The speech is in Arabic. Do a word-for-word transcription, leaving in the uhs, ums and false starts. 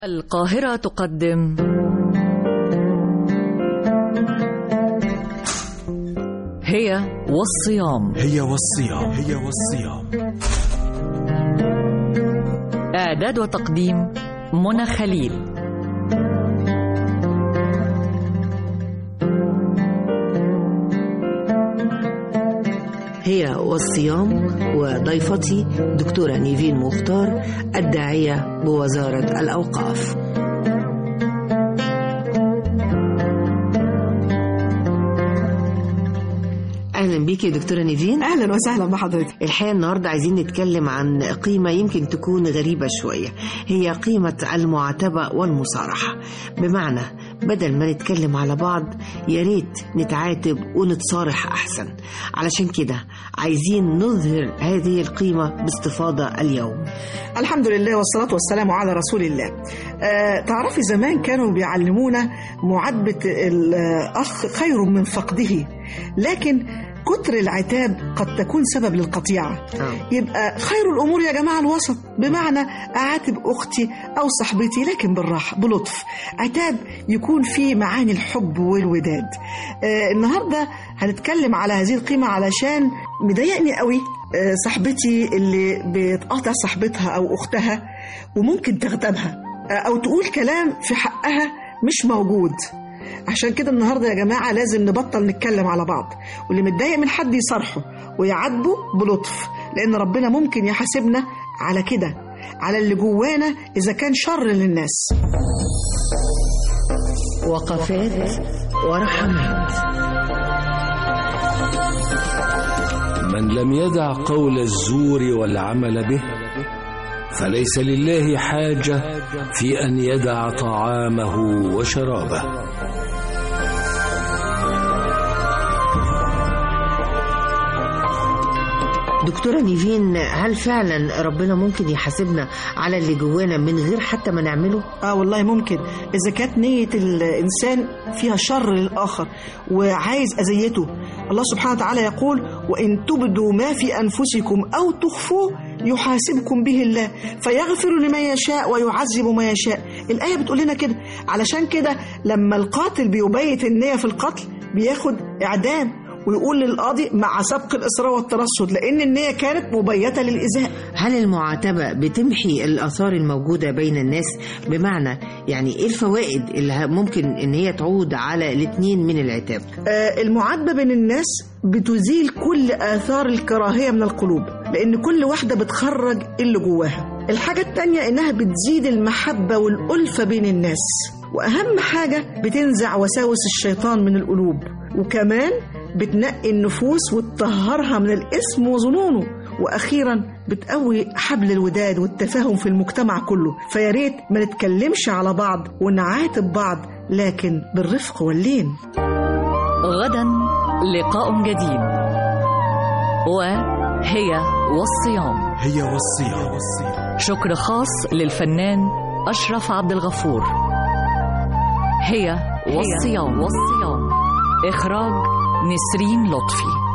القاهرة تقدم هي والصيام. هي والصيام. هي والصيام. إعداد وتقديم منى خليل. هي والصيام، وضيفتي دكتورة نيفين مختار، الداعية بوزارة الأوقاف. أهلا بيكي دكتورة نيفين. أهلا وسهلا بحضرتك. الحقيقة النهاردة عايزين نتكلم عن قيمة يمكن تكون غريبة شوية، هي قيمة المعاتبة والمصارحة. بمعنى بدل ما نتكلم على بعض يا ريت نتعاتب ونتصارح أحسن. علشان كده عايزين نظهر هذه القيمة باستفاضة اليوم. الحمد لله والصلاة والسلام على رسول الله. آه، تعرفي زمان كانوا بيعلمونا معاتبة الأخ خير من فقده، لكن كتر العتاب قد تكون سبب للقطيعة. آه. يبقى خير الأمور يا جماعة الوسط، بمعنى أعاتب أختي أو صاحبتي لكن بالراحة بلطف، عتاب يكون فيه معاني الحب والوداد. آه النهاردة هنتكلم على هذه القيمة علشان مضايقني قوي آه صاحبتي اللي بتقاطع صاحبتها أو أختها وممكن تغتابها آه أو تقول كلام في حقها مش موجود. عشان كده النهاردة يا جماعة لازم نبطل نتكلم على بعض، واللي متضايق من حد يصارحه ويعاتبه بلطف، لأن ربنا ممكن يحاسبنا على كده، على اللي جوانا إذا كان شر للناس. وقفات ورحمات. من لم يدع قول الزور والعمل به فليس لله حاجة في أن يدع طعامه وشرابه. دكتورة نيفين، هل فعلا ربنا ممكن يحاسبنا على اللي جوانا من غير حتى ما نعمله؟ آه والله ممكن، إذا كانت نية الإنسان فيها شر للآخر وعايز أذيته. الله سبحانه وتعالى يقول: وإن تبدوا ما في أنفسكم أو تخفوه يحاسبكم به الله فيغفر لمن يشاء ويعذب ما يشاء. الآية بتقول لنا كده. علشان كده لما القاتل بيبيت النية في القتل بياخد إعدام، ويقول للقاضي مع سبق الإصرار والترصد، لأن النية كانت مبيتة للإيذاء. هل المعاتبة بتمحي الآثار الموجودة بين الناس؟ بمعنى يعني إيه الفوائد اللي ممكن إن هي تعود على الاثنين من العتاب؟ آه المعاتبة بين الناس بتزيل كل آثار الكراهية من القلوب، لأن كل واحدة بتخرج اللي جواها. الحاجة التانية إنها بتزيد المحبة والألفة بين الناس، وأهم حاجة بتنزع وساوس الشيطان من القلوب، وكمان بتنقي النفوس وتطهرها من الإثم وظنونه، وأخيرا بتقوي حبل الوداد والتفاهم في المجتمع كله. فياريت ما نتكلمش على بعض ونعاتب بعض، لكن بالرفق واللين. غدا لقاء جديد، وهي والصيام. هي والصيام. شكر خاص للفنان أشرف عبد الغفور. هي والصيام. والصيام. إخراج نسرين لطفي.